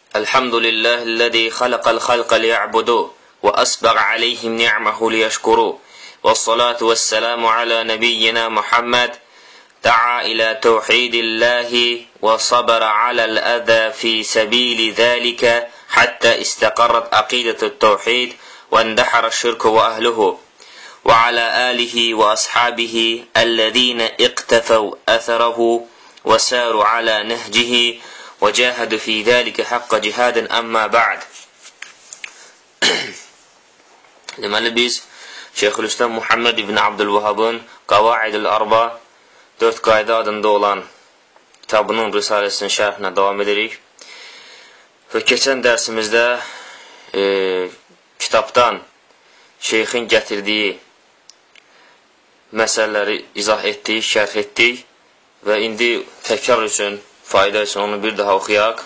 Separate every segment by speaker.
Speaker 1: الحمد لله الذي خلق الخلق ليعبدوه وأسبغ عليهم نعمه ليشكروه والصلاة والسلام على نبينا محمد دعا إلى توحيد الله وصبر على الأذى في سبيل ذلك حتى استقرت عقيدة التوحيد واندحر الشرك وأهله وعلى آله وأصحابه الذين اقتفوا أثره وساروا على نهجه وجاهدوا في ذلك حق جهاد أما بعد. Deməli biz Şeyxülislam Muhammed ibn Abdülvəhabın Qavaidül Arba 4 qayda adında olan kitabının risaləsinin şərhinə davam edirik. Və keçən dərsimizdə kitabdan şeyxin gətirdiyi məsələləri izah etdik, şərh etdik və indi təkrar üçün, fayda üçün onu bir daha oxuyaq.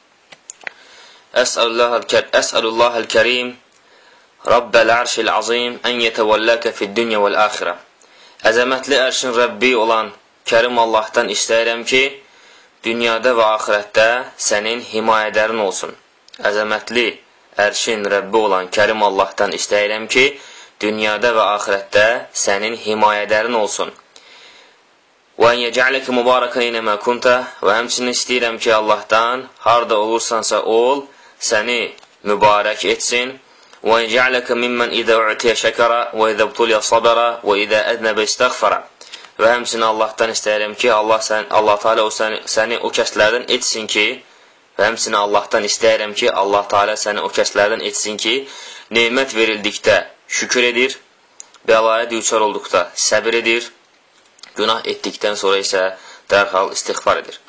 Speaker 1: Əsəlullahəl kərim Rabbəl ərşil azim ən yetəvəlləqə fid-dünya vəl-əxirə. Əzəmətli ərşin Rəbbi olan Kərim Allahdan istəyirəm ki, dünyada və axirətdə sənin himayədərin olsun. Əzəmətli ərşin Rəbbi olan Kərim Allahdan istəyirəm ki, dünyada və axirətdə sənin himayədərin olsun. Və ən yəcə'ləki mübarəkən inəmə kuntə və həmçinin istəyirəm ki, Allahdan harada olursansa ol, səni mübarək etsin. Və ən yəcə'ləki mimmən idə u'tiyə şəkərə və idə btuliyə sabərə və idə ədnəbə istəğfərə. Və həmçinin Allahdan istəyirəm ki, Allah Teala səni o kəslərdən etsin ki, və həmçinin Allahdan istəyirəm ki, Allah Teala səni o kəslərdən etsin ki, nemət verildikdə şükür edir, bəlaya düçar olduqda səbir edir, günah etdikdən sonra isə dərhal istiğfar edir.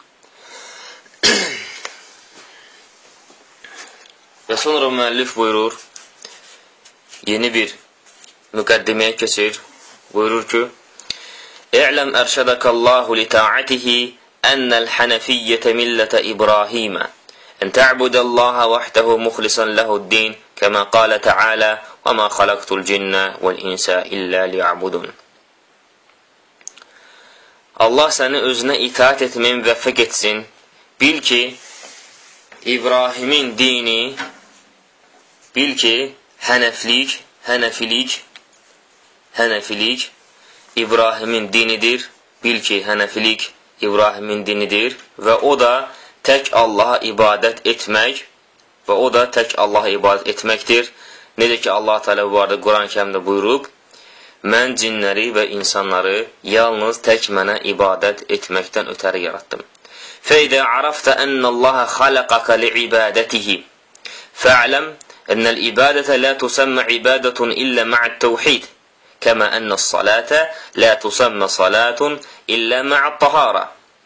Speaker 1: Və sonra müəllif buyurur, yeni bir müqəddiməyə keçir, buyurur ki, İ'ləm ərşədəkəllahu li ta'atihi ənəl hənəfiyyətə millətə İbrahimə ən tə'budəllaha vəhdəhu muxlisan ləhuddin kəmə qalə təalə və mə xaləqtul cinnə vəl-insə illə liya'budun. Allah səni özünə itaat etməyə müvəffəq etsin. Bil ki, İbrahimin dini, bil ki, hənəfilik İbrahimin dinidir. Bil ki, hənəfilik İbrahimin dinidir və o da tək Allaha ibadət etməkdir. Necə ki, Allah Teala bu arada Quran-ı Kərimdə buyurub, mən cinləri və insanları yalnız tək mənə ibadət etməkdən ötəri yaratdım. Fəidə arafta ənəllaha xaləqaka li'ibadətihi fə'ləm ənəl ibadətə lə tusammə ibadətun illə ma'ət-təvhid kəmə ənəs salətə lə tusammə salatun illə ma'ət-tahara.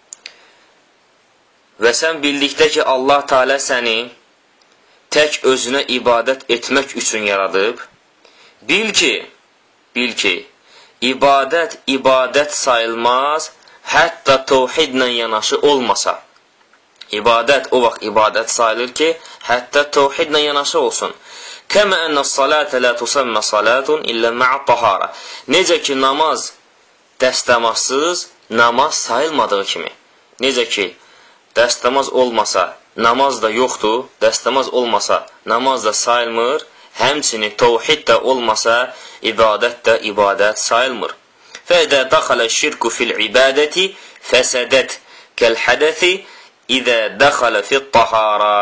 Speaker 1: Və sən bildikdə ki, Allah Teala səni tək özünə ibadət etmək üçün yaradıb, bil ki, ibadət sayılmaz, hətta təvhidlə yanaşı olmasa. İbadət o vaxt ibadət sayılır ki, hətta təvhidlə yanaşı olsun. Kəmə ənəs salətə lə tusammə salatun illə ma'ət-tahara. Necə ki, namaz dəstəmazsız namaz sayılmadığı kimi. Necə ki, dəstəmaz olmasa, namaz da yoxdur, dəstəmaz olmasa, namaz da sayılmır, həmçinin təvhid də olmasa, ibadət də ibadət sayılmır. Fəidə daxalə şirku fil ibadəti fəsədət kəl-hədəthi idə daxalə fit-tahara.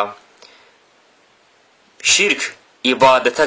Speaker 1: Şirk ibadətə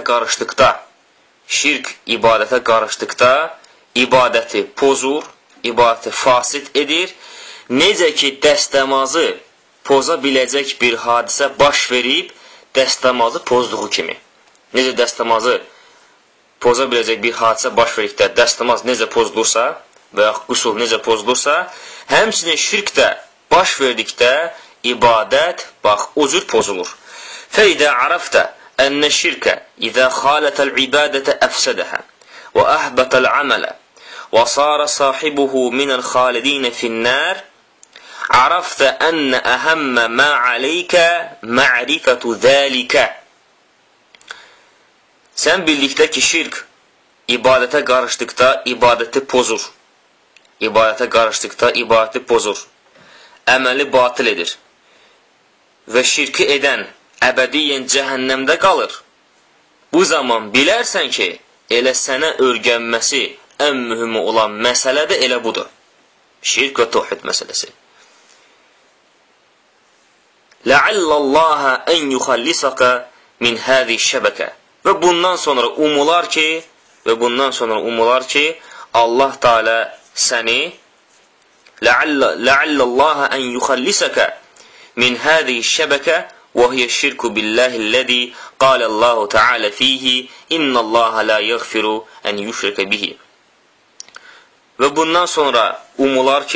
Speaker 1: qarışdıqda, ibadəti pozur, ibadəti fasid edir. Necə ki, dəstəmazı poza biləcək bir hadisə baş verib, dəstəmazı pozduğu kimi. Necə dəstəmazı poza biləcək bir hadisə baş verdikdə, dəstəmaz necə pozulursa və ya qusul necə pozulursa, həmçinin şirk də baş verdikdə ibadət, bax, o cür pozulur. Fəidə arafta ənə şirkə idə xalətəl ibadətə əfsədəhə və əhbətəl əmələ və sarə sahibuhu minəl xalidinə finnər arafta ənə əhəmmə mə aleykə ma'rifətu zəlikə. Sən bildikdə ki, şirk ibadətə qarışdıqda ibadəti pozur. Əməli batil edir. Və şirki edən əbədiyyən cəhənnəmdə qalır. Bu zaman bilərsən ki, elə sənə öyrənməsi ən mühüm olan məsələ də elə budur. Şirk və təvhid məsələsi. La'allallaha an yukhallisaka min hadi şəbəkə. Və bundan sonra umular ki, Allah Teala səni la'allallaha an yukhallisaka min hadi şəbəkə və hiyə şirku billahillezî qalallahu Teala fihi innallaha la yaghfiru an yushraka bihi. Və bundan sonra umular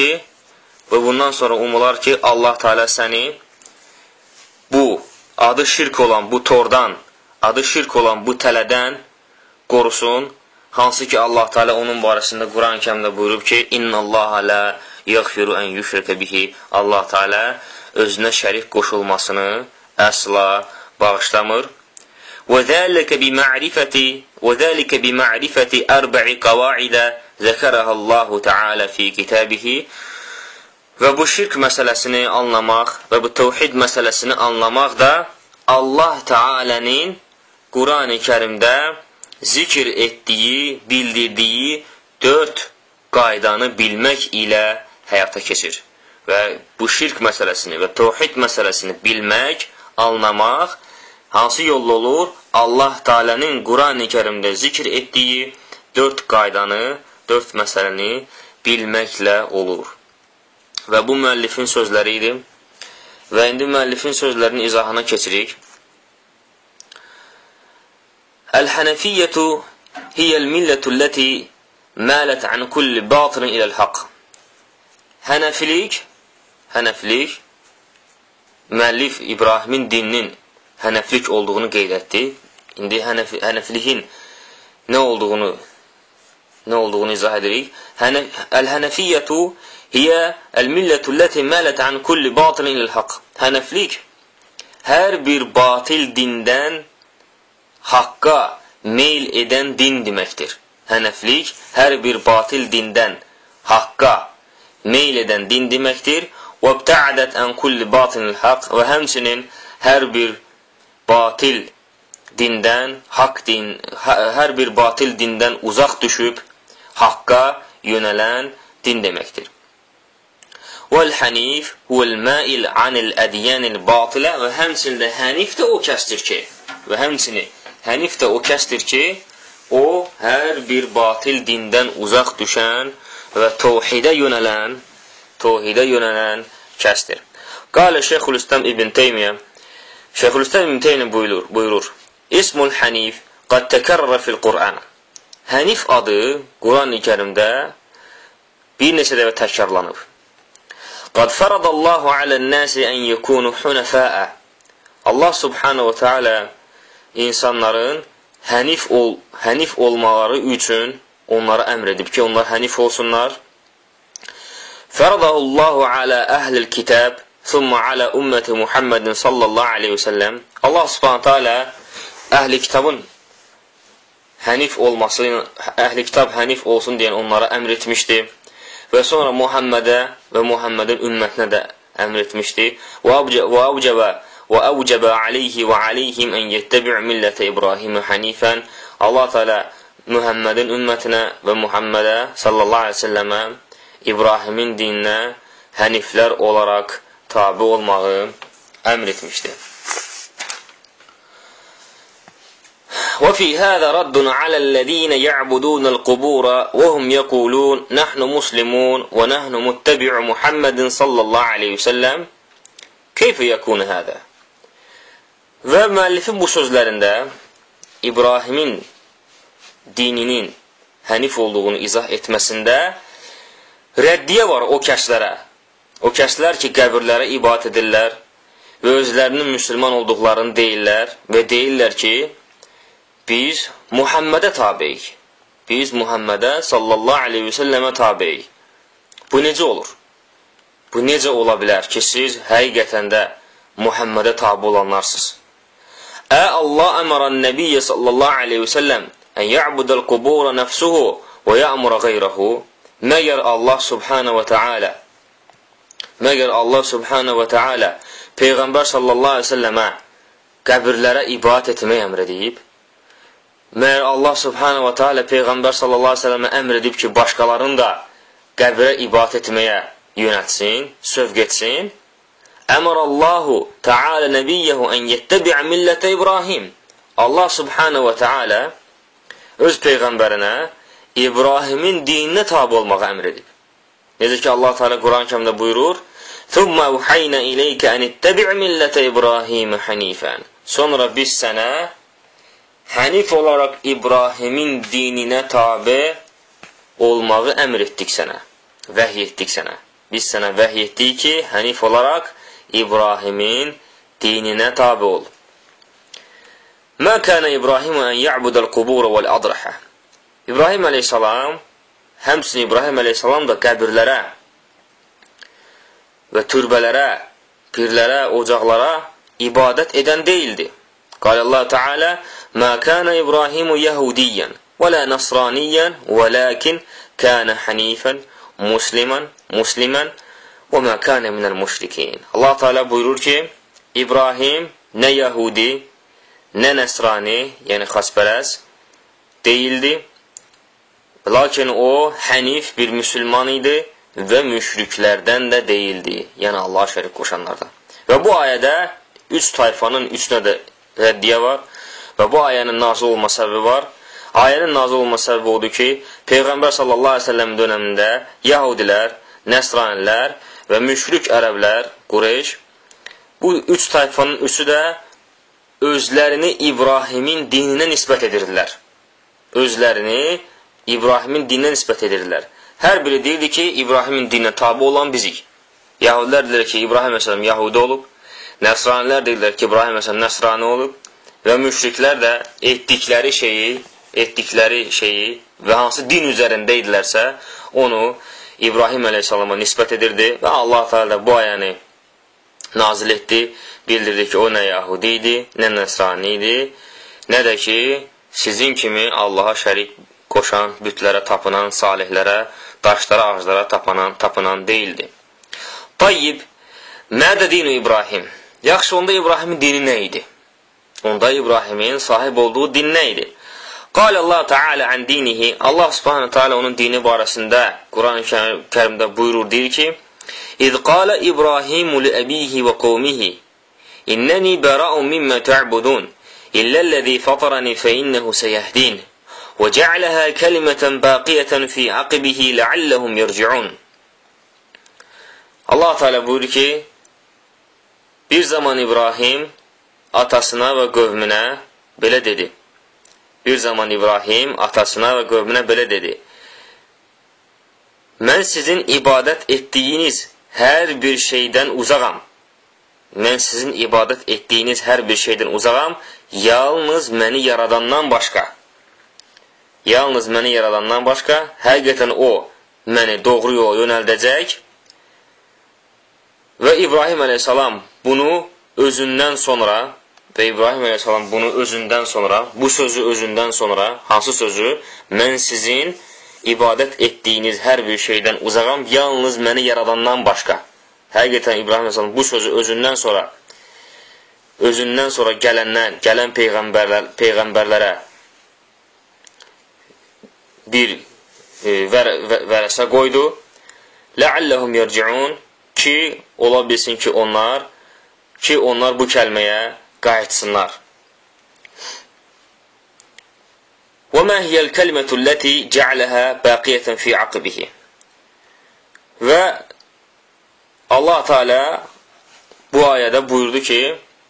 Speaker 1: ki, Allah Teala səni bu adı şirk olan bu tordan, adı şirk olan bu tələdən qorusun. Hansı ki Allah Teala onun barəsində Quran-Kərimdə buyurub ki, innallaha la yaghfiru an yushraka bihi. Allah Teala özünə şərik qoşulmasını əsla bağışlamır. وَذَلِكَ بِمَعْرِفَةِ أَرْبَعِ قَوَاعِدَ ذَكَرَهَا اللّٰهُ تَعَالَى فِي كِتَابِهِ. Və bu şirk məsələsini anlamaq və bu təvhid məsələsini anlamaq da Allah Teala'nın Quran-ı Kərimdə zikr etdiyi, bildirdiyi 4 qaydanı bilmək ilə həyata keçir. Və bu şirk məsələsini və təvhid məsələsini bilmək, anlamaq hansı yolla olur? Allah Teala'nın Quran-ı Kərimdə zikr etdiyi 4 qaydanı, 4 məsələni bilməklə olur. Və bu müəllifin sözləri idi. Və indi müəllifin sözlərinin izahına keçirik. Əl-Hənəfiyyətu hiyəl-millətü ləti mələt ən kulli batılin iləl-haqq. Hənəfilik, müəllif İbrahimin dininin hənəflik olduğunu qeyd etdi. İndi hənəfliyin nə olduğunu izah edirik. Əl-Hənəfiyyətu hiyə əl-millətü ləti mələt ən kulli batılin iləl-haqq. Hənəflik hər bir batil dindən haqqa meyl edən din deməkdir. Hənəflik hər bir batil dindən haqqa meyl edən din deməkdir. وَابْتَعَدَتْ أَنْ كُلِّ بَاطِلٍ الْحَقِّ. Və həmçinin hər bir batil dindən uzaq düşüb haqqa yönələn din deməkdir. وَالْحَنِيفِ هُوَ الْمَائِلْ عَنِ الْأَدْيَانِ الْبَاطِلَ. Və həmçinin də hənif də o kəsdir ki, o hər bir batil dindən uzaq düşən və təvhidə yönələn kəsdir. Qalə Şeyxülislam İbn Teymiyyə, Şeyxülislam İbn Teymiyyə buyurur, İsmul Hənif qad təkərrərə fil Qur'an. Hənif adı Quran-ı Kərimdə bir neçə dəfə təkrarlanıb. Qad faradallahu alən-nasi an yakunu hunafaa. Allah subhanahu wa taala insanların hənif olmaları üçün onlara əmr edib ki, onlar hənif olsunlar. Faradallahu ala ahlil kitab thumma ala ümmeti Muhammedin sallallahu aleyhi ve sellem. Allah subhanahu wa taala əhli kitabın əhli kitab hənif olsun deyən onlara əmr etmişdi. Və sonra Muhammedə və Muhammedin ümmətinə də əmr etmişdi. Və əvcəbə aleyhi və aleyhim ən yettəbi' millətə İbrahimə hənifən. Allah Teala Muhammedin ümmətinə və Muhammedə sallallahu aleyhi ve selləmə İbrahimin dininə həniflər olaraq tabi olmağı əmr etmişdi. وفي هذا رد على الذين يعبدون القبور وهم يقولون نحن مسلمون ونحن متبع محمد صلى الله عليه وسلم كيف يكون هذا? Və müəllifin bu sözlərində İbrahimin dininin hənif olduğunu izah etməsində rəddiyə var o kəslərə. O kəslər ki, qəbirlərə ibadət edirlər və özlərinin müsəlman olduqlarını deyirlər və deyirlər ki, biz Muhammedə tabeyik. Biz Muhammedə sallallahu aleyhi ve sellemə tabeyik. Bu necə olur? Bu necə ola bilər ki, siz həqiqətən də Muhammedə tabi olanlarsınız? Allah əmərən nəbiyyə sallallahu aleyhi ve sellem ən ya'budəl qubura nəfsuhu və ya'mura qeyrahu. Məgər Allah subhanahu və ta'ala Peyğəmbər sallallahu aleyhi ve sellemə qəbirlərə ibadət etməyə əmr edib. Məyər Allah subhanahu wa ta'ala Peyğəmbər sallallahu aleyhi ve sellemə əmr edib ki, başqalarını da qəbirə ibadət etməyə yönətsin, sövq etsin. Əmrallahu ta'ala nəbiyyəhu ən yettəbi'a millətə İbrahim. Allah subhanahu wa ta'ala öz Peyğəmbərinə İbrahimin dininə tabi olmağı əmr edib. Necə ki, Allah Teala Quran-ı Kərimdə buyurur: "Thumma uhayna ilayka an ittabi' millata İbrahim hanifan." Sonra biz sənə hənif olaraq İbrahimin dininə tabi olmağı əmr etdik sənə, vəhy etdik sənə. Biz sənə vəhy etdik ki, hənif olaraq İbrahimin dininə tabi ol. Mə kənə İbrahimu ən ya'budəl qubur vəl-adrahə. İbrahim əleyhissalam, həmçinin İbrahim əleyhissalam da qəbirlərə və türbələrə, pirlərə, ocaqlara ibadət edən deyildi. Qalallahu Teala: "Mə kənə İbrahimu Yahudiyyən və la Nasraniyyən, vəlakin kənə hanifən muslimən və mə kənə minəl müşrikin." Allah Teala buyurur ki, İbrahim nə Yahudi, nə Nəsrani, yəni xaspərəz deyildi. Lakin o, hənif bir müsəlman idi və müşriklərdən də deyildi. Yəni, Allaha şərik qoşanlardan. Və bu ayədə 3 tayfanın üçünə də rəddiyə var və bu ayənin nazil olma səbəbi var. Ayənin nazil olma səbəbi odur ki, Peyğəmbər sallallahu aleyhi ve sellem dönəmində Yahudilər, Nəsranilər və müşrik ərəblər, Qureyş, bu 3 tayfanın üçü də özlərini İbrahimin dininə nisbət edirlər. Özlərini İbrahimin dininə nisbət edirlər. Hər biri deyirdi ki, İbrahimin dininə tabi olan bizik. Yahudilər deyirlər ki, İbrahim əsələm Yahudi olub. Nəsranilər deyirlər ki, İbrahim əsələm Nəsrani olub. Və müşriklər də etdikləri şeyi və hansı din üzərində idilərsə, onu İbrahim əleyhissalama nisbət edirdi. Və Allah Teala bu ayəni nazil etdi. Bildirdi ki, o nə Yahudi idi, nə Nəsrani idi, nə də ki, sizin kimi Allaha şərik qoşan, bütlərə tapınan, salihlərə, daşlara, ağaclara tapınan deyildi. Tayyib, mədə dinu İbrahim? Yaxşı, onda İbrahimin dini nə idi? Onda İbrahimin sahib olduğu din nə idi? Qalallahu Teala an dinihi. Allah subhanahu teala onun dini barəsində Quran-ı Kərimdə buyurur, deyir ki: "İz qala İbrahimu li abihi və qavmihi innəni bəra'un mimma ta'budun illellezî fatarani fe innehu seyehdin və ce'aleha kelimeten baqiyeten fi aqibihi leallehum yerci'un." Allah Teala buyurur ki, bir zaman İbrahim atasına və qövmünə belə dedi. Bir zaman İbrahim atasına və qövmünə belə dedi: "Mən sizin ibadət etdiyiniz hər bir şeydən uzağam. Mən sizin ibadət etdiyiniz hər bir şeydən uzağam, yalnız məni yaradandan başqa. Yalnız məni yaradandan başqa, həqiqətən o məni doğru yola yönəldəcək." Və İbrahim əleyhissalam bunu özündən sonra, bu sözü özündən sonra, hansı sözü? Mən sizin ibadət etdiyiniz hər bir şeydən uzağam, yalnız məni yaradandan başqa. Həqiqətən İbrahim əleyhissalam bu sözü özündən sonra gələn peyğəmbərlərə bir vərəsə qoydu. Ləalləhum yerci'un, ki ola bilsin ki onlar bu kəlməyə qayıtsınlar. Və mə hiyəl kəlmətulləti cə'ləhə bəqiyyətən fi aqibihi. Və Allah Teala bu ayədə buyurdu ki,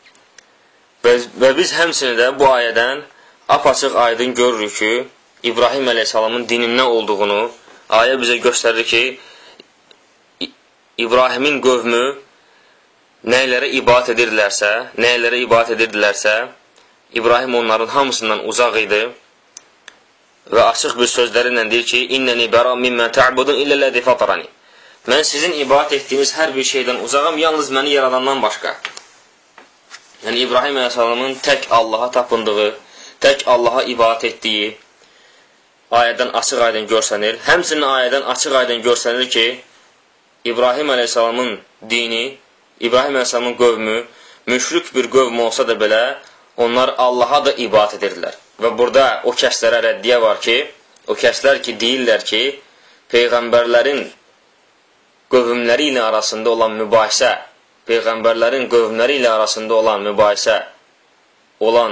Speaker 1: və biz həmçinin də bu ayədən apaçıq aydın görürük ki, İbrahim əleyhissalamın dinin nə olduğunu ayə bizə göstərir ki, İbrahimin qövmü nələrə ibadət edirdilərsə, İbrahim onların hamısından uzaq idi və açıq bir sözlərlə deyir ki, "İnnəni bəra mimmə ta'budun illellezî fatarani." Mən sizin ibadət etdiyiniz hər bir şeydən uzağam, yalnız məni yaradandan başqa. Yəni İbrahim əleyhissalamın tək Allaha tapındığı, tək Allaha ibadət etdiyi ayədən açıq aydın görsənir. Həmçinin ayədən açıq aydın görsənir ki, İbrahim əleyhissalamın dini, İbrahim əleyhissalamın qövmü müşrik bir qövm olsa da belə, onlar Allaha da ibadət edirlər. Və burada o kəslərə rəddiyə var ki, o kəslər ki, deyirlər ki, Peyğəmbərlərin qövmləri ilə arasında olan mübahisə, Peyğəmbərlərin qövmləri ilə arasında olan mübahisə, olan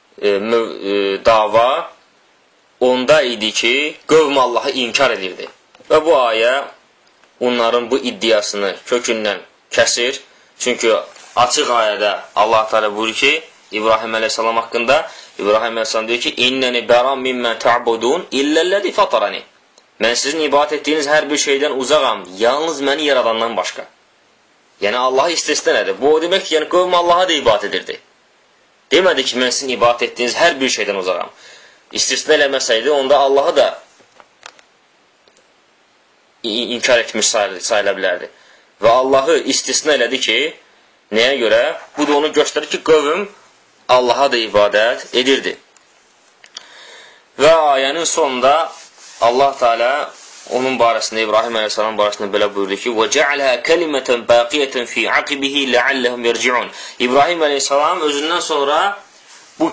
Speaker 1: dava onda idi ki, qövm Allahı inkar edirdi. Və bu ayə onların bu iddiasını kökündən kəsir. Çünki açıq ayədə Allah Teala buyurur ki, İbrahim əleyhissalam haqqında, İbrahim əleyhissalam deyir ki, İnnəni bəram mimmən ta'budun illəlləzi fatarani. Mən sizin ibadət etdiyiniz hər bir şeydən uzaqam, yalnız məni yaradandan başqa. Yəni Allahı istisna nədir? Bu o demək ki, yəni qövm Allaha da ibadət edirdi. Demədi ki, mən sizin ibadət etdiyiniz hər bir şeydən uzaqam. İstisna eləməsəydi, onda Allahı da inkar etmiş sayıla bilərdi. Və Allahı istisna elədi ki, nəyə görə? Bu da onu göstərir ki, qövm Allaha da ibadət edirdi. Və ayənin sonunda Allah Teala onun barəsində, İbrahim əleyhissalam barəsində belə buyurdu ki, وَجَعَلَهَا كَلِمَةً بَاقِيَةً فِي عَقِبِهِ لَعَلَّهُمْ يَرْجِعُونَ. İbrahim əleyhissalam özündən sonra bu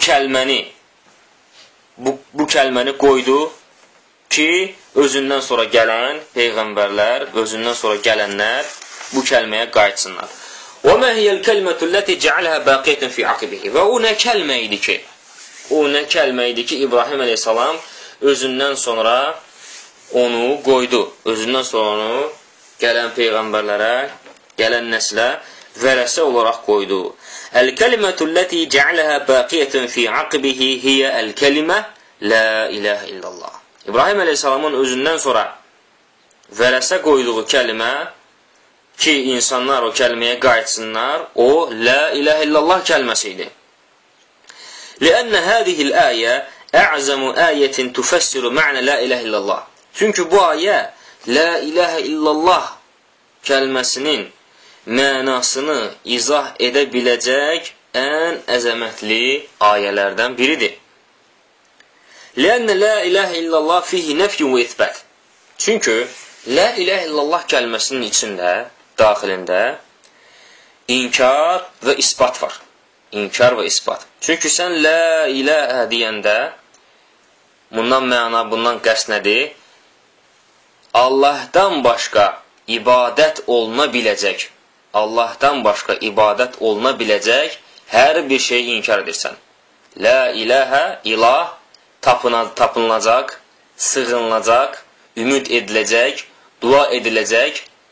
Speaker 1: kəlməni qoydu ki, özündən sonra gələn peyğəmbərlər, özündən sonra gələnlər bu kəlməyə qayıtsınlar. وَمَا هِيَ الْكَلْمَةُ الَّتِي جَعَلَهَا بَاقِيَةً فِي عَقِبِهِ. Və o nə kəlmə idi ki, İbrahim əleyhissalam özündən sonra onu qoydu. Özündən sonra onu gələn peyğəmbərlərə, gələn nəslə vərəsə olaraq qoydu. Əl-kəlimətu ləti cə'ələhə bəqiyyətən fi aqbihi hiyə əl-kəlimə la iləhə illallah. İbrahim əleyhissalamın özündən sonra vərəsə qoyduğu kəlimə ki, insanlar o kəlməyə qayıtsınlar, o la iləhə illallah kəlməsi idi. Ləənnə hədihil əyə ə'zəmu əyətin tufəssiru mə'nə la iləhə illallah. Çünki bu ayə la iləhə illallah kəlməsinin mənasını izah edə biləcək ən əzəmətli ayələrdən biridir. Ləənnə la iləhə illallah fihi nəfyun və ithbət. Çünki la iləhə illallah kəlməsinin içində, daxilində inkar və isbat var. İnkar və isbat. Çünki sən la iləhə deyəndə bundan məna, bundan qəsd nədir? Allahdan başqa ibadət oluna biləcək, Allahdan başqa ibadət oluna biləcək hər bir şeyi inkar edirsən. La iləhə, ilah, tapınılacaq, sığınılacaq, ümid ediləcək, dua ediləcək,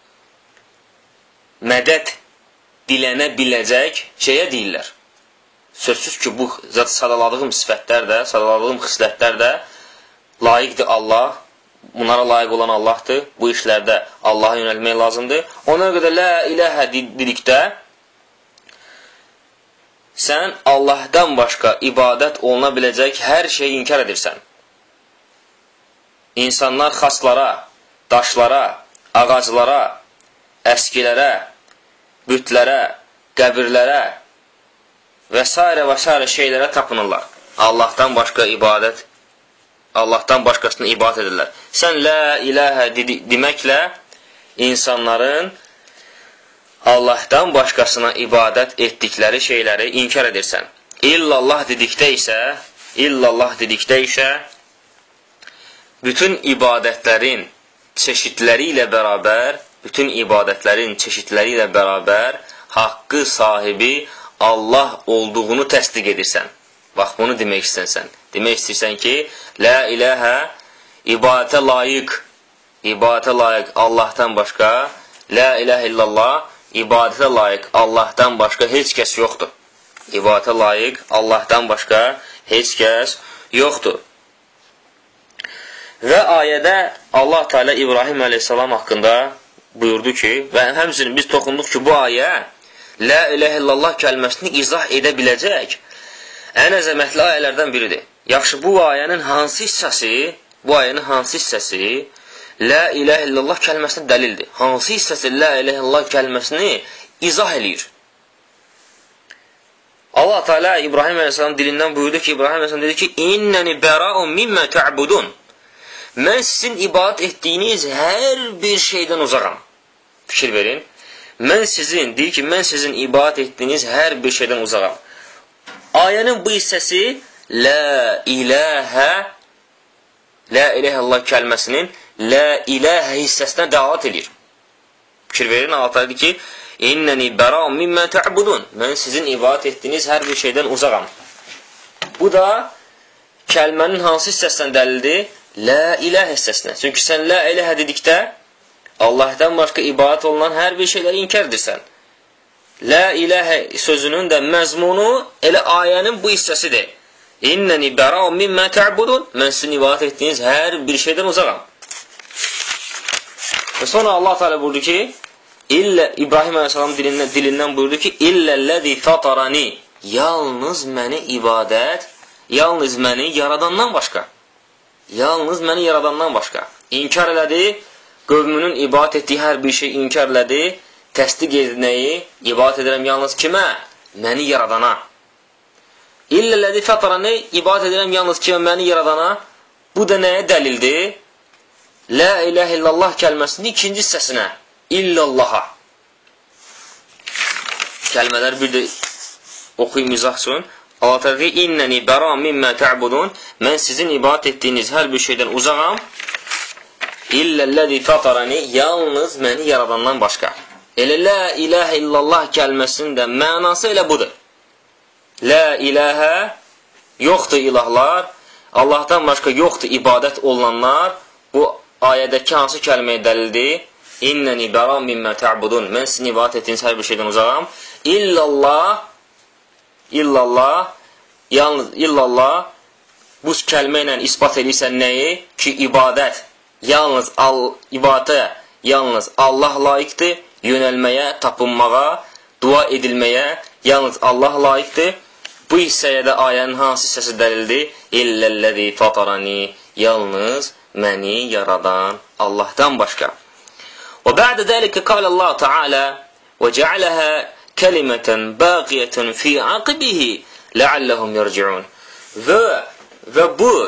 Speaker 1: mədət dilənə biləcək şeyə deyirlər. Sözsüz ki, bu sadaladığım sifətlər də, sadaladığım xislətlər də layiqdir Allah, bunlara layiq olan Allahdır. Bu işlərdə Allaha yönəlmək lazımdır. Ona görə la iləhə dedikdə sən Allahdan başqa ibadət oluna biləcək hər şeyi inkar edirsən. İnsanlar xaslara, daşlara, ağaclara, əskilərə, bütlərə, qəbirlərə və s. şeylərə tapınırlar. Allahdan başqasına ibadət edirlər. Sən la iləhə deməklə insanların Allahdan başqasına ibadət etdikləri şeyləri inkar edirsən. İllallah dedikdə isə bütün ibadətlərin çeşidləri ilə bərabər haqqı sahibi Allah olduğunu təsdiq edirsən. Bax, bunu demək istəyirsən. Demək istəyirsən ki, la iləhə ibadətə layiq Allahdan başqa, la iləhə illallah ibadətə layiq Allahdan başqa heç kəs yoxdur. İbadətə layiq Allahdan başqa heç kəs yoxdur. Və ayədə Allah Teala İbrahim əleyhissalam haqqında buyurdu ki, və həmçinin biz toxunduq ki, bu ayə la iləhə illallah kəlməsini izah edə biləcək ən əzəmətli ayələrdən biridir. Yaxşı, bu ayənin hansı hissəsi la iləhə illallah kəlməsinə dəlildir? Hansı hissəsi la iləhə illallah kəlməsini izah eləyir? Allah Teala İbrahim əleyhissalam dilindən buyurdu ki, İbrahim əleyhissalam dedi ki, İnnəni bəra'un mimmə tə'budun. Mən sizin ibadət etdiyiniz hər bir şeydən uzaqam. Fikir verin. mən sizin, deyir ki, mən sizin ibadət etdiyiniz hər bir şeydən uzağam. Ayənin bu hissəsi La ilahə Allah kəlməsinin La ilahə hissəsinə dəlalət edir. Fikir verin, Allah deyir ki, İnnəni bəra'un mimmə tə'budun. Mən sizin ibadət etdiyiniz hər bir şeydən uzağam. Bu da kəlmənin hansı hissəsindən dəlildir? La ilahə hissəsinə. Çünki sən la ilahə dedikdə Allahdan başqa ibadət olunan hər bir şeyləri inkar edirsən. La ilahə sözünün də məzmunu elə ayənin bu hissəsidir. İnnəni bəra'un mimmə tə'budun. Mən sizin ibadət etdiyiniz hər bir şeydən uzağam. Və sonra Allah Teala buyurdu ki, İbrahim Aleyhisselam dilindən buyurdu ki, İlləl-ləzi fatarani. Yalnız məni ibadət, yalnız məni yaradandan başqa. Yalnız məni yaradandan başqa. İnkar elədi, qövmünün ibadət etdiyi hər bir şey inkar elədi, təsdiq edilməyi, ibadət edirəm yalnız kimə? Məni yaradana. İlləl-ləzi fatarani, ibadət edirəm yalnız kimə? Məni yaradana. Bu da nəyə dəlildir? La ilahə illallah kəlməsinin ikinci hissəsinə. İllallaha. Kəlmələr bir də oxuyum izah üçün. Allah təala deyir, İnnəni bəra'un mimmə tə'budun. Mən sizin ibadət etdiyiniz hər bir şeydən uzağam. İlləlləzi fatarani, yalnız məni yaradandan başqa. Elə la ilahə illallah kəlməsinin də mənası elə budur. La ilahə, yoxdur ilahlar, Allahdan başqa yoxdur ibadət olunanlar. Bu ayədəki hansı kəlməyə dəlildir? İnnəni bəra'un mimmə tə'budun. Mən sizin ibadət etdiyiniz hər bir şeydən uzağam. İllallah, yalnız illallah, bu kəlmə ilə ispat edirsən nəyi? Ki, ibadət yalnız Allah layiqdir, yönəlməyə, tapınmağa, dua edilməyə yalnız Allah layiqdir. Bu hissəyə də ayənin hansı hissəsi dəlildir? İlləlləzi fatarani, yalnız məni yaradan Allahdan başqa. Və bə'də dəlikə qalə Allah Teala və cəaləhə kəlimətən bəqiyyətən fi aqibihi ləalləhum yərciun. Və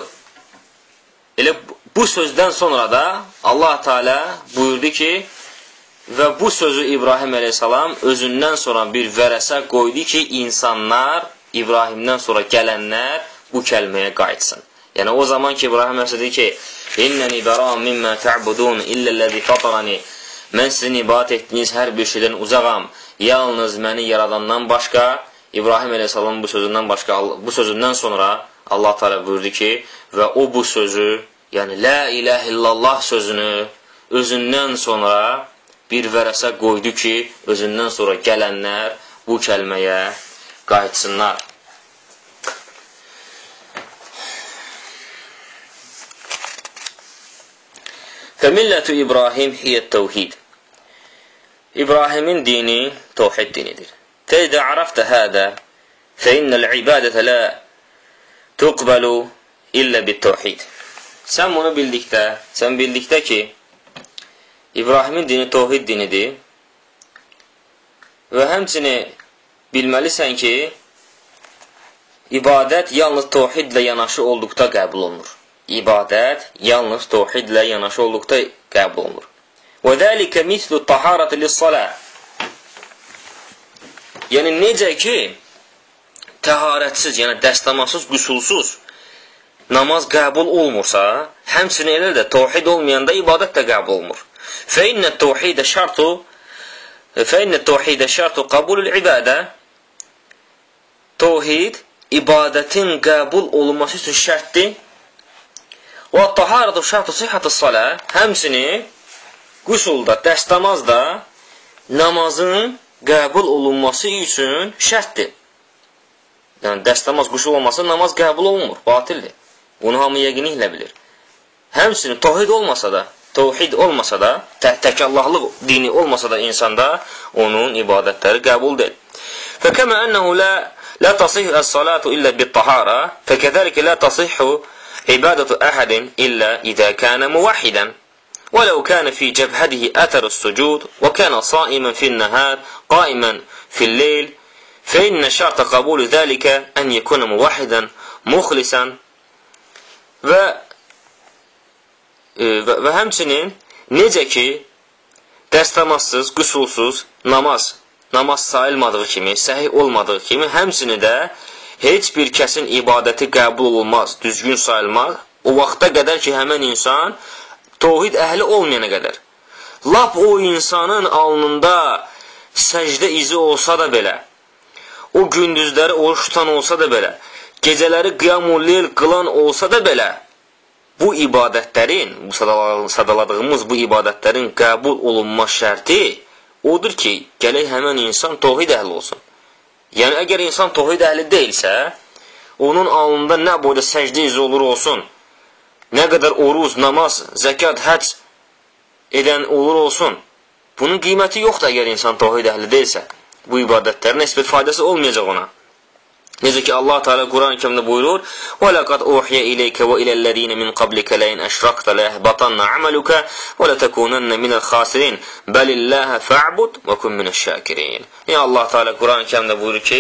Speaker 1: bu sözdən sonra da Allah Teala buyurdu ki, və bu sözü İbrahim Aleyhisselam özündən sonra bir vərəsə qoydu ki, insanlar, İbrahimdən sonra gələnlər bu kəlməyə qayıtsın. Yəni o zaman ki, İbrahim Aleyhisselam dedi ki, İnnəni bəra'un mimmə tə'budun illəlləzi fatarani. Mən sizin ibadət etdiyiniz hər bir şeydən uzağam. Yalnız məni yaradandan başqa. İbrahim Aleyhisselam bu sözündən sonra Allah Teala buyurdu ki, və o bu sözü, yəni la ilahə illallah sözünü özündən sonra bir vərəsə qoydu ki, özündən sonra gələnlər bu kəlməyə qayıtsınlar. Fəmillətü İbrahim hiyyət təvhid. İbrahimin dini təvhid dinidir. Fəidə ərəftə hədə fəinnəl ibadətə lə tuqbəlu illə bit-təvhid. Sən bunu bildikdə ki, İbrahimin dini təvhid dinidir və həmçini bilməlisən ki, ibadət yalnız təvhidlə yanaşı olduqda qəbul olunur. İbadət yalnız təvhidlə yanaşı olduqda qəbul olunur. Və dəlikə mislu taharəti lis-salah. Yəni, necə ki, təharətsiz, yəni dəstəmasız, qüsulsuz namaz qəbul olmursa, həmçinin elə də təvhid olmayanda ibadət də qəbul olmur. Fəinnə təvhidə şərtu qəbulul ibadə. Təvhid ibadətin qəbul olunması üçün şərtdir. Və taharətu şərtu sihhətis salah. Həmçinin qüsulda, dəstəmazda namazın qəbul olunması üçün şərtdir. Yəni, dəstəmaz, qüsul olmasa namaz qəbul olunmur, batildir. Bunu hamı yəqinliklə bilir. Həmçinin təvhid olmasa da, tək Allahlıq dini olmasa da insanda onun ibadətləri qəbul deyil. Fəkəmə ənəhu lə tasihhu əs-salatu illə bit-taharə, fəkədəlikə lə tasihhu ibadətu əhədin illə idə kənə muvahhidən. وَلَوْ كَانَ فِي جَبْهَدِهِ أَثَرُ السُّجُودِ وَكَانَ صَائِمًا فِي النَّهَارِ قَائِمًا فِي اللَّيْلِ فَإِنَّ شَرْطَ قَبُولِ ذَلِكَ أَنْ يَكُونَ مُوَحِّدًا مُخْلِصًا. Və həmçinin necə ki, dəstəmazsız, qüsulsuz namaz sayılmadığı kimi, səhih olmadığı kimi, həmsini də heç bir kəsin ibadəti qəbul olunmaz, düzgün sayılmaz. O vaxta qədər ki, həmən insan təvhid əhli olmayana qədər. Lap o insanın alnında səcdə izi olsa da belə, o gündüzləri oruç tutan olsa da belə, gecələri qiyamul leyl qılan olsa da belə, bu ibadətlərin, bu sadaladığımız bu ibadətlərin qəbul olunma şərti odur ki, gələk həmən insan təvhid əhli olsun. Yəni, əgər insan təvhid əhli deyilsə, onun alnında nə boyda səcdə izi olur olsun, nə qədər oruz, namaz, zəkat, həc edən olur olsun, bunun qiyməti yoxdur əgər insan təvhid əhli deyilsə. Bu ibadətlərin heç bir faydası olmayacaq ona. Necə ki, Allah Teala Quran-ı Kərimdə buyurur: وَلَقَدْ أُوحِيَ إِلَيْكَ وَإِلَى الَّذِينَ مِنْ قَبْلِكَ لَئِنْ أَشْرَكْتَ لَيَحْبَطَنَّ عَمَلُكَ وَلَتَكُونَنَّ مِنَ الْخَاسِرِينَ بَلِ اللَّهَ فَاعْبُدْ وَكُنْ مِنَ الشَّاكِرِينَ. Yəni Allah Teala Quran-ı Kərimdə buyurur ki,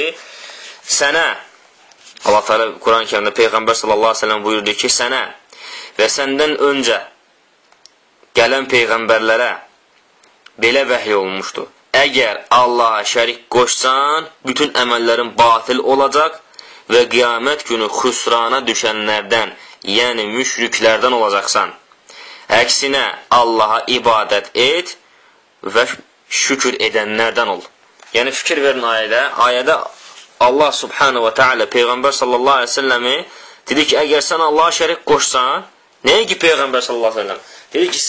Speaker 1: Allah Teala Quran-ı Kərimdə Peyğəmbər sallallahu əleyhi və səlləm buyurdu ki, sənə və səndən öncə gələn peyğəmbərlərə belə vəhy olunmuşdur. Əgər Allaha şərik qoşsan, bütün əməllərin batil olacaq və qiyamət günü xüsrana düşənlərdən, yəni müşriklərdən olacaqsan. Əksinə, Allaha ibadət et və şükür edənlərdən ol. Yəni, fikir verin ayədə Allah subhanahu wa ta'ala Peyğəmbər sallallahu aleyhi ve səlləmi dedi ki, əgər sən Allaha şərik qoşsan, nəyə ki Peyğəmbər sallallahu aleyhi ve səlləm? Dedi ki,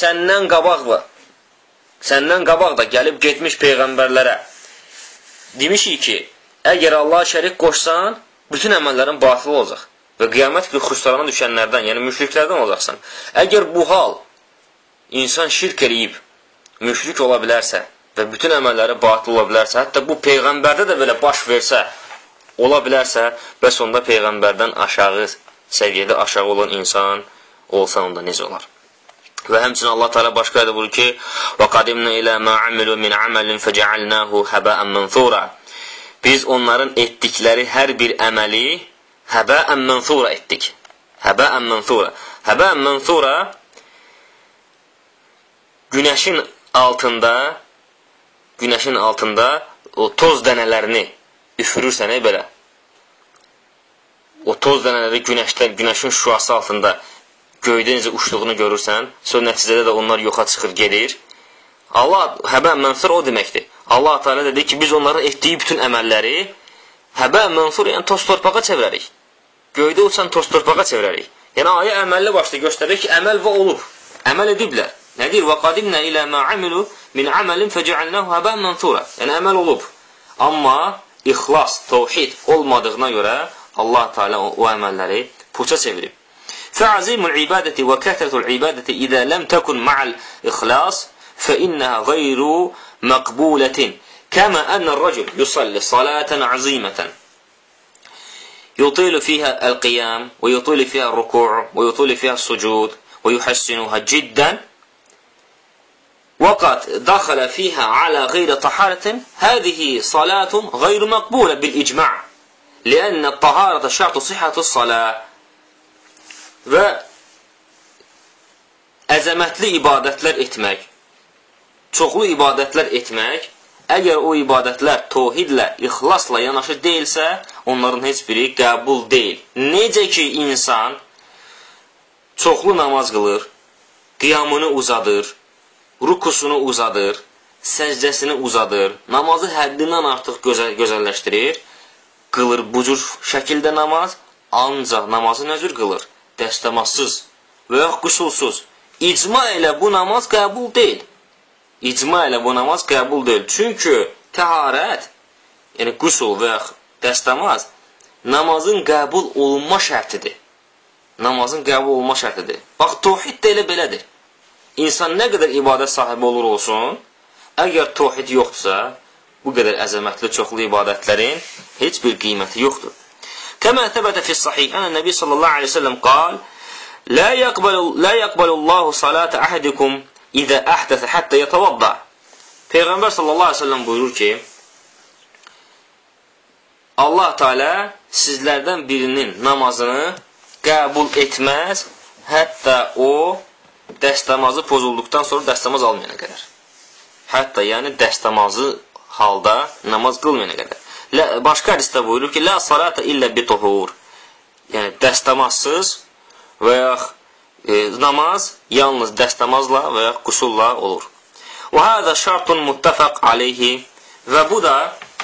Speaker 1: səndən qabaq da gəlib getmiş peyğəmbərlərə demişik ki, əgər Allah şərik qoşsan, bütün əməllərin batıl olacaq və qiyamət bir xüsrana düşənlərdən, yəni müşriklərdən olacaqsan. Əgər bu hal insan şirk eləyib, müşrik ola bilərsə və bütün əməlləri batıl ola bilərsə, hətta bu peyğəmbərdə də belə baş versə, ola bilərsə, bəs onda peyğəmbərdən aşağı səviyyədə aşağı olan insan olsa onda necə olar? Və həmçinin Allah Teala başqa ayədə buyurur ki: وَقَدِمْنَا إِلَى مَا عَمِلُوا مِنْ عَمَلٍ فَجَعَلْنَاهُ هَبَاءً مَنْثُورًا. Biz onların etdikləri hər bir əməli həbəən mənthura etdik. Həbəən mənthura. Həbəən mənthura günəşin altında o toz dənələrini üfürürsən belə. O toz dənələri günəşin şüası altında göydə necə uçduğunu görürsən, sonra nəticədə də onlar yoxa çıxır, gedir. Allah, həbən mənfur o deməkdir. Allah Teala dedi ki, biz onların etdiyi bütün əməlləri həbən mənfur, yəni toz torpağa çevirərik. Göydə uçan toz torpağa çevirərik. Yəni, ayə əməlli başda göstərir ki, əməl və olub. Əməl ediblər. Nədir? وَقَدِمْنَا إِلَى مَا عَمِلُوا مِنْ عَمَلٍ فَجَعَلْنَاهُ هَبَاءً مَنْثُورًا. Yəni, əməl olub. Amma ixlas, təvhid olmadığına görə Allah Teala o əməlləri puça çevirib. فعظيم العبادة وكثرة العبادة إذا لم تكن مع الإخلاص فإنها غير مقبولة كما أن الرجل يصلي صلاة عظيمة يطيل فيها القيام ويطيل فيها الركوع ويطيل فيها السجود ويحسنها جدا وقد دخل فيها على غير طهارة هذه صلاة غير مقبولة بالإجماع لأن الطهارة شرط صحة الصلاة. Və əzəmətli ibadətlər etmək, çoxlu ibadətlər etmək, əgər o ibadətlər təvhidlə, ixlasla yanaşı deyilsə, onların heç biri qəbul deyil. Necə ki, insan çoxlu namaz qılır, qiyamını uzadır, rukusunu uzadır, səcdəsini uzadır, namazı həddindən artıq gözəlləşdirir, qılır bu cür şəkildə namaz, ancaq namazı nə cür qılır? Dəstəmazsız və ya qüsulsuz. İcma ilə bu namaz qəbul deyil. İcma ilə bu namaz qəbul deyil. Çünki təharət, yəni qüsul və ya dəstəmaz, namazın qəbul olunma şərtidir. Namazın qəbul olunma şərtidir. Bax, təvhid də elə belədir. İnsan nə qədər ibadət sahibi olur olsun, əgər təvhid yoxdursa, bu qədər əzəmətli çoxlu ibadətlərin heç bir qiyməti yoxdur. كما ثبت في الصحيح أن النبي صلى الله عليه وسلم قال لا يقبل الله صلاة أحدكم إذا أحدث حتى يتوضأ. Peyğəmbər sallallahu aleyhi ve sellem buyurur ki, Allah Teala sizlərdən birinin namazını qəbul etməz, hətta o dəstəmazı pozulduqdan sonra dəstəmaz almayana qədər. Hətta yəni dəstəmazı halda namaz qılmayana qədər. Başqa hədisdə buyurur ki, la salata illə bi tuhur. Yəni dəstəmazsız və ya namaz yalnız dəstəmazla və ya qusulla olur. Və hada şartun muttafaq aleyhi. Və bu da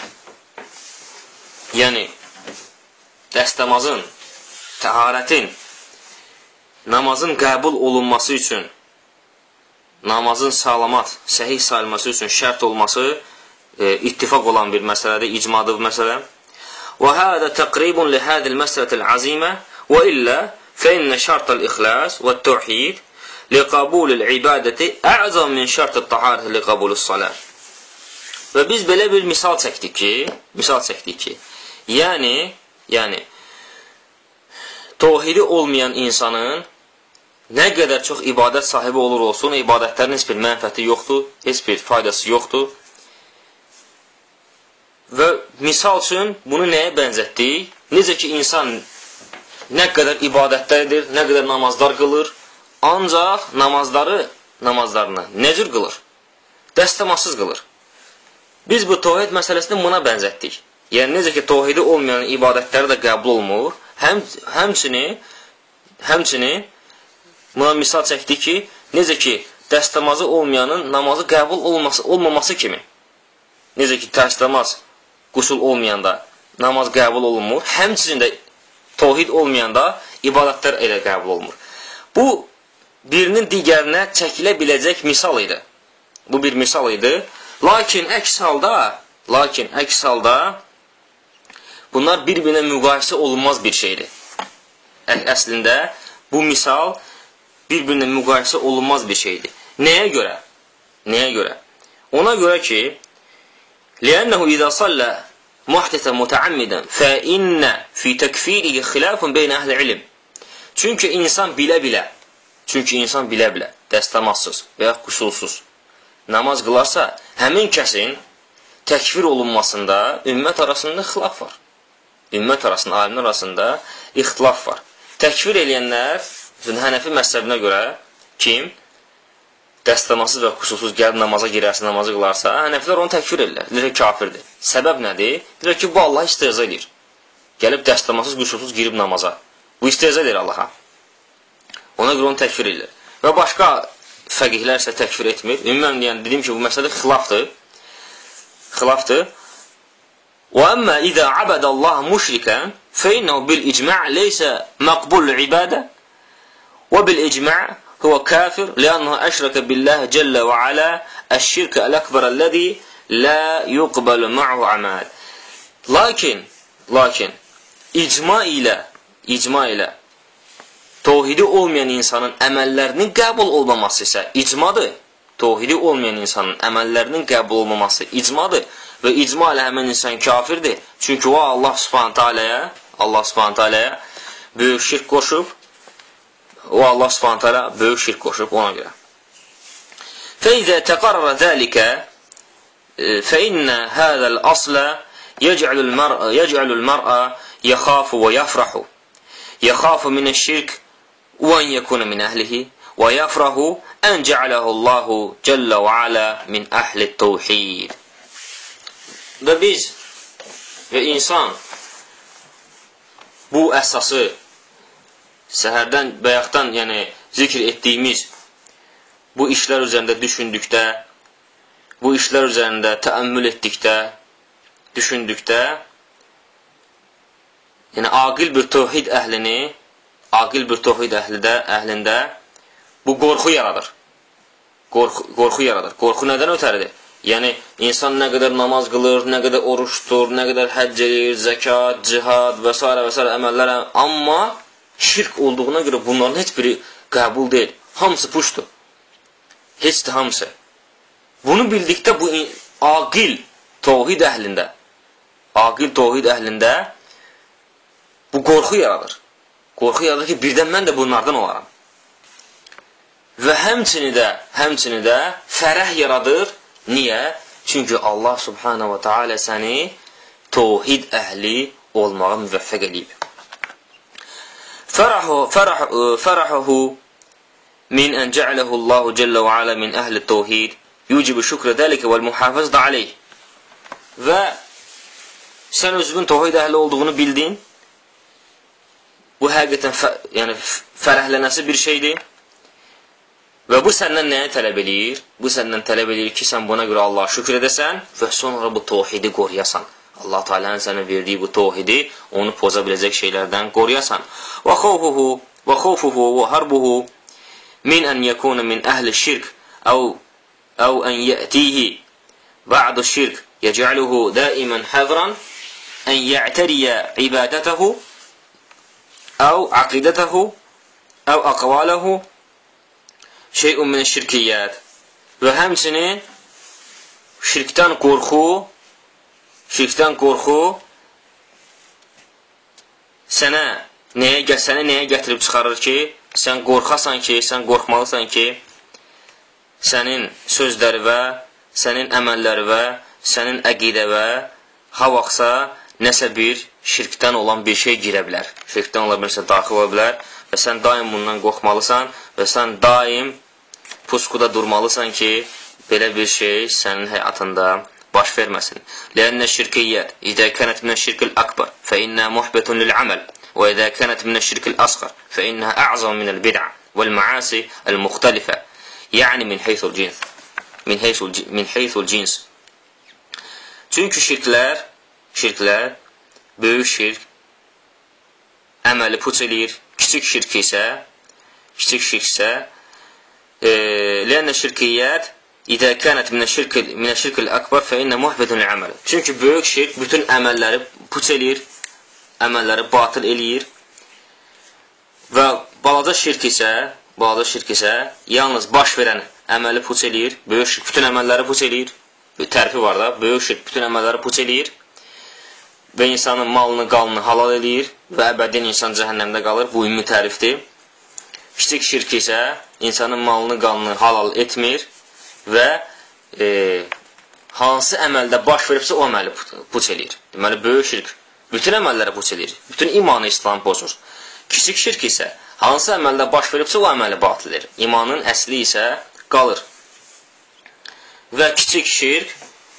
Speaker 1: yəni dəstəmazın, təharətin, namazın qəbul olunması üçün, namazın salamat, səhih sayılması üçün şərt olması ittifaq olan bir məsələdir, icmadır bu məsələ. Və hədə təqribun li hədil məsələtil azimə və illə fəinnə şartəl ixlas və təvhid li qabulil ibadəti ə'zam min şartəl taharət li qabulus salat. Və biz belə bir misal çəkdik ki, yəni təvhidi olmayan insanın nə qədər çox ibadət sahibi olur olsun, ibadətlərin heç bir mənfəti yoxdur, heç bir faydası yoxdur. Və misal üçün bunu nəyə bənzətdik? Necə ki, insan nə qədər ibadətlərdir, nə qədər namazlar qılır, ancaq namazlarını nə cür qılır? Dəstəmazsız qılır. Biz bu təvhid məsələsini buna bənzətdik. Yəni, necə ki, təvhidi olmayan ibadətləri də qəbul olmur, həmçinin buna misal çəkdik ki, necə ki, dəstəmazı olmayanın namazı qəbul olmaması kimi. Necə ki, dəstəmaz qusul olmayanda namaz qəbul olunmur, həmçinin də təvhid olmayanda ibadətlər elə qəbul olunmur. Bu, birinin digərinə çəkilə biləcək misal idi. Bu bir misal idi. Lakin əks halda bunlar bir-birinə müqayisə olunmaz bir şeydir. Əslində, bu misal bir-birinə müqayisə olunmaz bir şeydir. Nəyə görə? Ona görə ki, لأنه إذا صلى محدثا متعمدا فإن في تكفيره خلاف بين أهل العلم. Çünki insan bilə-bilə, dəstəmazsız və ya qusulsuz namaz qılarsa, həmin kəsin təkfir olunmasında ümmət arasında xilaf var. Alimlər arasında ixtilaf var. Təkfir eləyənlər, Hənəfi məzhəbinə görə kim dəstəmazsız və qusulsuz gəlib namaza girərsə, namazı qılarsa, Hənəflər onu təkfir edirlər. Deyir ki, kafirdir. Səbəb nədir? Deyir ki, bu Allah istehza edir. Gəlib dəstəmazsız, qusulsuz girib namaza. Bu istehza edir Allaha. Ona görə onu təkfir edirlər. Və başqa fəqihlər isə təkfir etmir. Ümumən, yəni, dediyim ki, bu məsələ xilafdır. Və əmmə idə abədəllah müşrikən fəinnəhu bil-icma' leysə məqbul ibadə və bil-icma' هو كافر لأنه أشرك بالله جل وعلا الشرك الأكبر الذي لا يقبل معه عمل. Lakin icma ilə təvhidi olmayan insanın əməllərinin qəbul olmaması isə icmadır. Təvhidi olmayan insanın əməllərinin qəbul olmaması icmadır və icma ilə həmin insan kafirdir. Çünki o Allah Subhanahu taalaya böyük şirk qoşub. O Allah Subhanahu taala böyük şirk qoşub ona görə. فإذا تقرر ذلك فإن هذا الأصل يجعل المرء يخاف ويفرح من الشرك وأن يكون من أهله ويفرح أن جعله الله جل وعلا من أهل التوحيد. Və biz və insan bu əsası səhərdən, bayaqdan, yəni zikr etdiyimiz bu işlər üzərində düşündükdə, bu işlər üzərində təəmmül etdikdə, düşündükdə, yəni aqil bir təvhid əhlində bu qorxu yaradır. Qorxu nədən ötəridir? Yəni, insan nə qədər namaz qılır, nə qədər oruç tutur, nə qədər həcc edir, zəkat, cihad və s. əməllər, amma şirk olduğuna görə bunların heç biri qəbul deyil. Hamısı puşdur. Heç də hamısı. Bunu bildikdə bu aqil təvhid əhlində bu qorxu yaradır. Qorxu yaradır ki, birdən mən də bunlardan olaram. Və həmçini də fərəh yaradır. Niyə? Çünki Allah Subhanahu wa ta'ala səni təvhid əhli olmağa müvəffəq edib. فرحه من أن جعله الله جل وعلا من أهل التوحيد yucibu şükre dəlikə vəl-muhafizdə aleyh. Və sən özünün tohid əhli olduğunu bildin. Bu həqiqətən fərəhlənəsi bir şeydir. Və bu səndən nəyə tələb edir? Bu səndən tələb edir ki, sən buna görə Allaha şükür edəsən və sonra bu tohidi qoruyasan. Allah Teala'nın sənə verdiyi bu tohidi onu poza biləcək şeylərdən qoruyasan. Və xawfuhu və harbuhu min an yakuna min ahli şirk أو أن يأتيه بعض الشرك يجعله دائما حذرا أن يعتري عبادته أو عقيدته أو أقواله şeyun min şirkiyyət və həmçinin şirkdən qorxu səni nəyə gətirib çıxarır ki, sən qorxasan ki, sən qorxmalısan ki, sənin sözlərivə, sənin əməllərivə, sənin əqidəvə havaqsa nəsə bir şirkdən olan bir şey girə bilər. Şirkdən ola bilirsə daxil ola bilər və sən daim bundan qorxmalısan və sən daim puskuda durmalısan ki, belə bir şey sənin həyatında baş verməsin. Lənnə şirkiyyət, İdə kənət minə şirkil akbar, fə innə muhbetun lil'aməl, və idə kənət minə şirkil asqar, fə innə ə'zam minəl bid'a, vəl-məasi əl-muxtalifə, yəni min heythul cins. Çünki şirklər, böyük şirk, əməli puç eləyir, kiçik şirk isə, لأن الشirkiyyət İdə kənət minə şirkil akbar fə innə muhbetun lil'aməl. Çünki böyük şirk bütün əməlləri puç eləyir, əməlləri batıl eləyir və balaca şirk isə yalnız baş verən əməli puç eləyir, böyük şirk bütün əməlləri puç eləyir, tərfi var da, böyük şirk bütün əməlləri puç eləyir və insanın malını, qalını halal eləyir və əbədin insan cəhənnəmdə qalır, bu ümumi tərifdir. Kiçik şirk isə insanın malını, qalını halal etmir və hansı əməldə baş veribsə o əməli puç eləyir. Deməli, böyük şirk bütün əməlləri puç eləyir, bütün imanı İslam pozur. Kiçik şirk isə hansı əməldə baş veribsə o əməli batıl edir. İmanın əsli isə qalır. Və kiçik şirk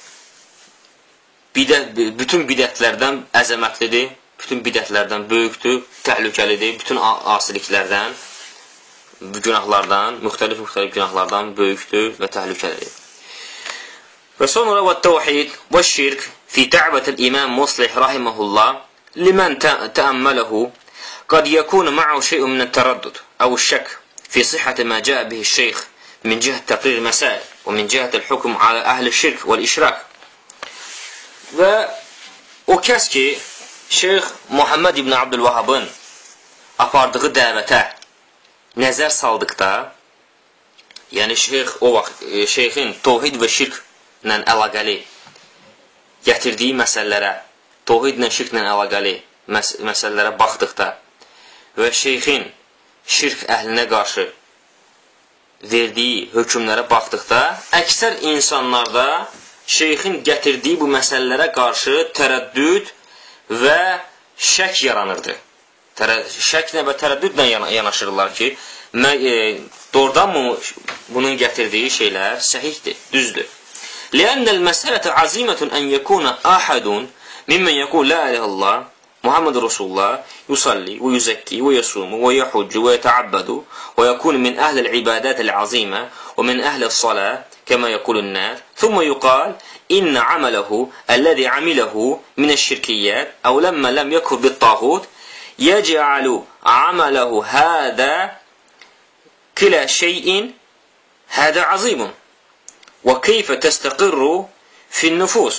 Speaker 1: bütün bidətlərdən əzəmətlidir, bütün bidətlərdən böyükdür, təhlükəlidir, bütün asiliklərdən, günahlardan, müxtəlif günahlardan böyükdür və təhlükəlidir. Və sonra və təvhid və şirk fi dəvətil İmam Muslih rahiməhullah limən təəmmələhu qad yəkunu ma'u şeyun minət tərəddüd əv şək fi sihhəti mə cəə bihi şeyx min cəhət təqrir məsəl və min cəhətil hükm alə əhli şirk və işrak. Və o kəs ki, Şeyx Muhammed ibn Abdülvahabın apardığı dəvətə nəzər saldıqda, yəni şeyxin tohid və şirklə əlaqəli gətirdiyi məsələlərə, tohidlə şirklə əlaqəli məsələlərə baxdıqda və şeyxin şirk əhlinə qarşı verdiyi hökmlərə baxdıqda, əksər insanlarda şeyxin gətirdiyi bu məsələlərə qarşı tərəddüd və şək yaranırdı. Şəklə və tərəddüdlə yanaşırlar ki, doğrudanmı bunun gətirdiyi şeylər səhihdir, düzdür. Lənnəl məsələtə azimətun ən yəkuna ahadun mimmən yəkul la iləllah Muhammed Rasulullah yusalli və yüzəkki və yəsumu və yəhudcu və yətəabbədu və yəkun min əhləl ibadətəl azimə və min əhləl salah kəmə yəkulun nər thumma yuqal inna amaləhu əlləzi amiləhu minəş şirkiyyət əv ləmmə ləm yəkur bit-tağut yəcəalu amaləhu hədə kilə şeyin hədə azimun və keyfə təstəqirru fin-nüfus.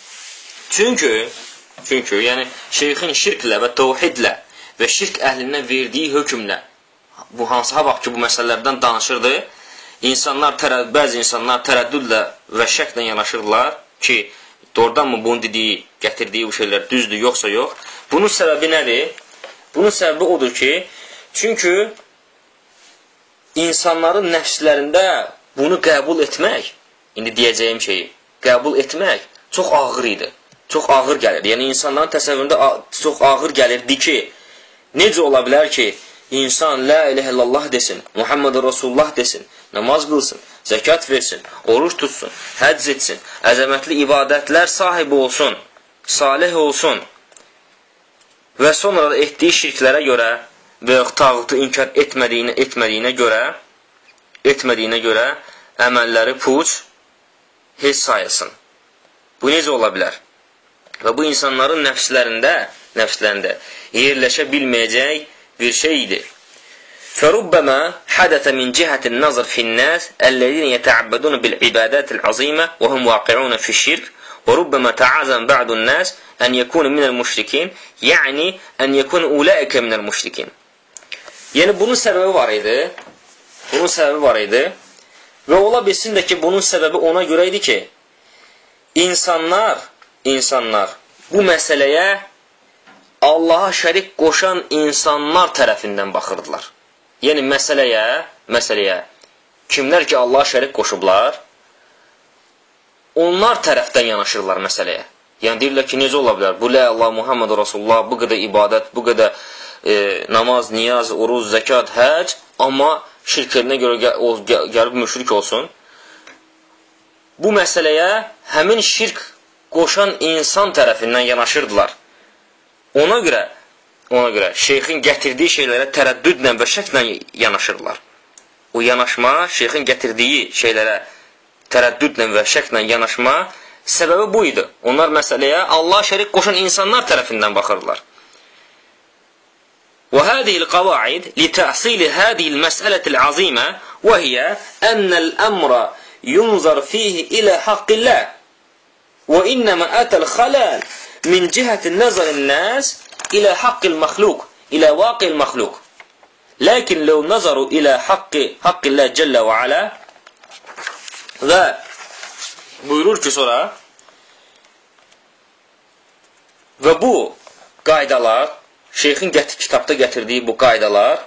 Speaker 1: Çünki yəni şeyxin şirklə və təvhidlə və şirk əhlindən verdiyi hökmlə bu hansı vaxt ki bu məsələlərdən danışırdı, bəzi insanlar tərəddüdlə və şəklə yanaşırlar ki, doğrudanmı bunun dediyi, gətirdiyi bu şeylər düzdür, yoxsa yox. Bunun səbəbi nədir? Bunun səbəbi odur ki, çünki insanların nəfslərində bunu qəbul etmək, indi deyəcəyim şeyi, qəbul etmək çox ağır idi. Çox ağır gəlir. Yəni, insanların təsəvvüründə çox ağır gəlirdi ki, necə ola bilər ki, insan la iləhə illallah desin, Muhammed Rasulullah desin, namaz qılsın, zəkat versin, oruç tutsun, həcc etsin, əzəmətli ibadətlər sahibi olsun, salih olsun və sonra da etdiyi şirklərə görə və yox tağutu inkar etmədiyinə görə əməlləri puç, heç sayılsın. Bu necə ola bilər? Və bu insanların nəfslərində yerləşə bilməyəcək bir şeydir. فَرُبَّمَا حَدَثَ مِنْ جِهَةِ النَّظَرِ فِي النَّاسِ الَّذِينَ يَتَعَبَّدُونَ بِالْعِبَادَاتِ الْعَظِيمَةِ وَهُمْ وَاقِعُونَ فِي الشِّرْكِ وَرُبَّمَا تَعَازَمَ بَعْضُ النَّاسِ أَنْ يَكُونَ مِنَ الْمُشْرِكِينَ يعني أن يكون أولئك من المشركين. Yəni bunun səbəbi var idi. Və ola bilsin də ki, bunun səbəbi ona görə idi ki, insanlar bu məsələyə Allaha şərik qoşan insanlar tərəfindən baxırdılar. Yəni məsələyə kimlər ki Allaha şərik qoşublar, onlar tərəfdən yanaşırlar məsələyə. Yəni deyirlər ki, necə ola bilər? Bu lə Allah, Muhammed Rasulullah, bu qədər ibadət, bu qədər namaz, niyaz, uruz, zəkat, həc, amma şirklərinə görə gəlib müşrik olsun. Bu məsələyə həmin şirk qoşan insan tərəfindən yanaşırdılar. Ona görə şeyxin gətirdiyi şeylərə tərəddüdlə və şəklə yanaşırlar. O yanaşma, şeyxin gətirdiyi şeylərə tərəddüdlə və şəklə yanaşma səbəbi bu idi. Onlar məsələyə Allah şərik qoşan insanlar tərəfindən baxırlar. وهذه القواعد لتحصيل هذه المسألة العظيمة وهي أن الأمر ينظر فيه إلى حق الله وإنما أتى الخلل من جهة النظر الناس إلى حق المخلوق إلى واقع المخلوق لكن لو نظروا إلى حق الله جل وعلا ve buyurur ki sonra ve bu qaydalar şeyxin kitabda gətirdiyi bu qaydalar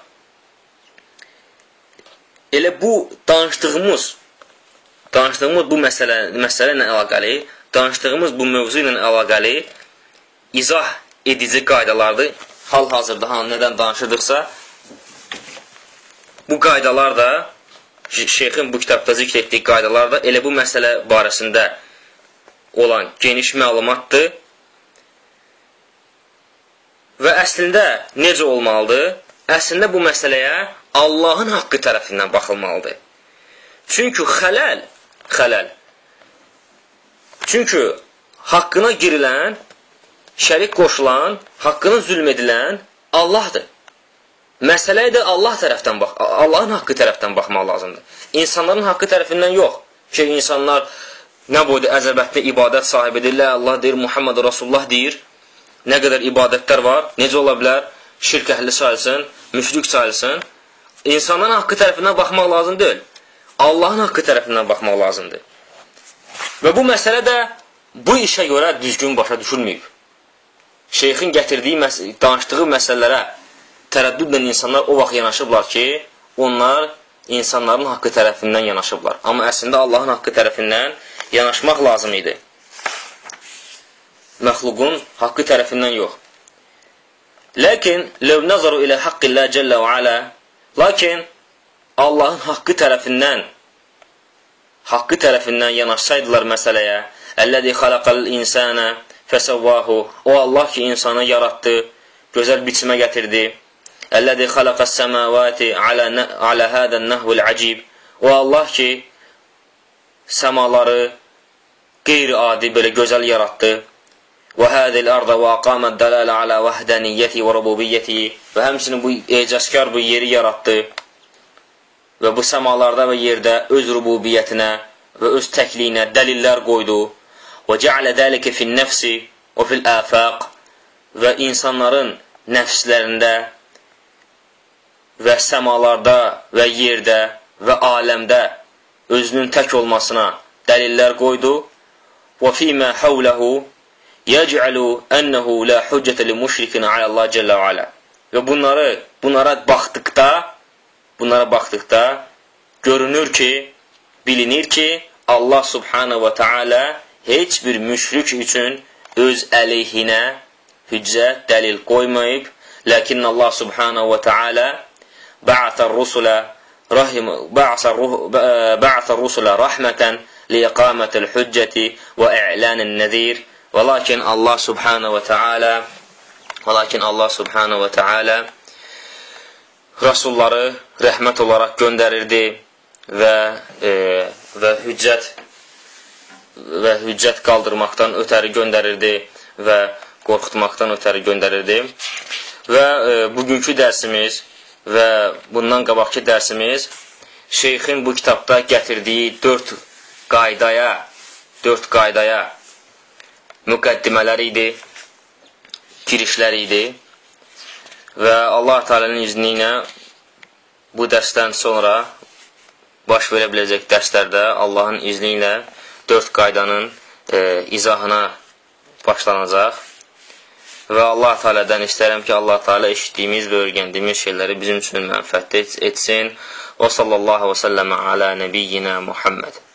Speaker 1: elə bu danışdığımız bu məsələ ilə əlaqəli, danışdığımız bu mövzu ilə əlaqəli izah edici qaydalardır. Hal-hazırda nədən danışırdıqsa bu qaydalar da şeyxin bu kitabda zikr etdiyi qaydalar da elə bu məsələ barəsində olan geniş məlumatdır. Və əslində necə olmalıdır? Əslində bu məsələyə Allahın haqqı tərəfindən baxılmalıdır. Çünki çünki haqqına girilən, şərik qoşulan, haqqına zülm edilən Allahdır. Məsələyə də Allahın haqqı tərəfdən baxmaq lazımdır. İnsanların haqqı tərəfindən yox. Ki, insanlar nə boyda əzəbətli ibadət sahibidirlər, Allah deyir, Muhammed Rasulullah deyir. Nə qədər ibadətlər var, necə ola bilər? Şirk əhli sayılsın, müşrik sayılsın. İnsanların haqqı tərəfindən baxmaq lazım deyil. Allahın haqqı tərəfindən baxmaq lazımdır. Və bu məsələ də bu işə görə düzgün başa düşülməyib. Şeyxin gətirdiyi, danışdığı məsələlərə tərəddüdlə insanlar o vaxt yanaşıblar ki, onlar insanların haqqı tərəfindən yanaşıblar. Amma əslində Allahın haqqı tərəfindən yanaşmaq lazım idi. Məxluqun haqqı tərəfindən yox. Lakin ləv nəzaru ilə haqqillah cəllə və alə, lakin Allahın haqqı tərəfindən yanaşsaydılar məsələyə, əlləzi xalaqal insana fəsəvvahu, o Allah ki insanı yaratdı, gözəl biçimə gətirdi. Əlləzi xalaqas səmavati alə hədən nəhvul acib, o Allah ki səmaları qeyri-adi belə gözəl yaratdı. Və hədil arda və aqamət dələlə alə vəhdəniyyəti və rububiyyəti, və həmsinin bu ecazkar bu yeri yaratdı və bu səmalarda və yerdə öz rububiyyətinə və öz təkliyinə dəlillər qoydu. Və cəalə dəlikə fin nəfsi və fil əfəq, və insanların nəfslərində və səmalarda və yerdə və aləmdə özünün tək olmasına dəlillər qoydu. Və fīmə həvləhu yəc'alu ənəhu la hüccətə li müşrikin alə Allah cəllə və alə. Və bunlara baxdıqda görünür ki, bilinir ki, Allah subhanahu və teala heç bir müşrik üçün öz əleyhinə hüccət, dəlil qoymayıb. Lakin Allah subhanahu və teala ba'atər rusulə ba'asa rusula rahmatan liiqamatil hücceti və i'lanin nəzir. Və lakin Allah subhanahu və Teala Rasulları rəhmət olaraq göndərirdi və hüccət qaldırmaqdan ötəri göndərirdi və qorxutmaqdan ötəri göndərirdi. Və bugünkü dərsimiz və bundan qabaqki dərsimiz şeyxin bu kitabda gətirdiyi 4 qaydaya müqəddimələri idi, girişləri idi. Və Allah Teala'nın izni ilə bu dərsdən sonra baş verə biləcək dərslərdə Allahın izni ilə 4 qaydanın izahına başlanacaq. Və Allah Teala'dan istərəm ki, Allah Teala eşitdiyimiz və öyrəndiyimiz şeyləri bizim üçün mənfəətli etsin. Və sallallahu və səlləmə alə nəbiyyina Muhammed.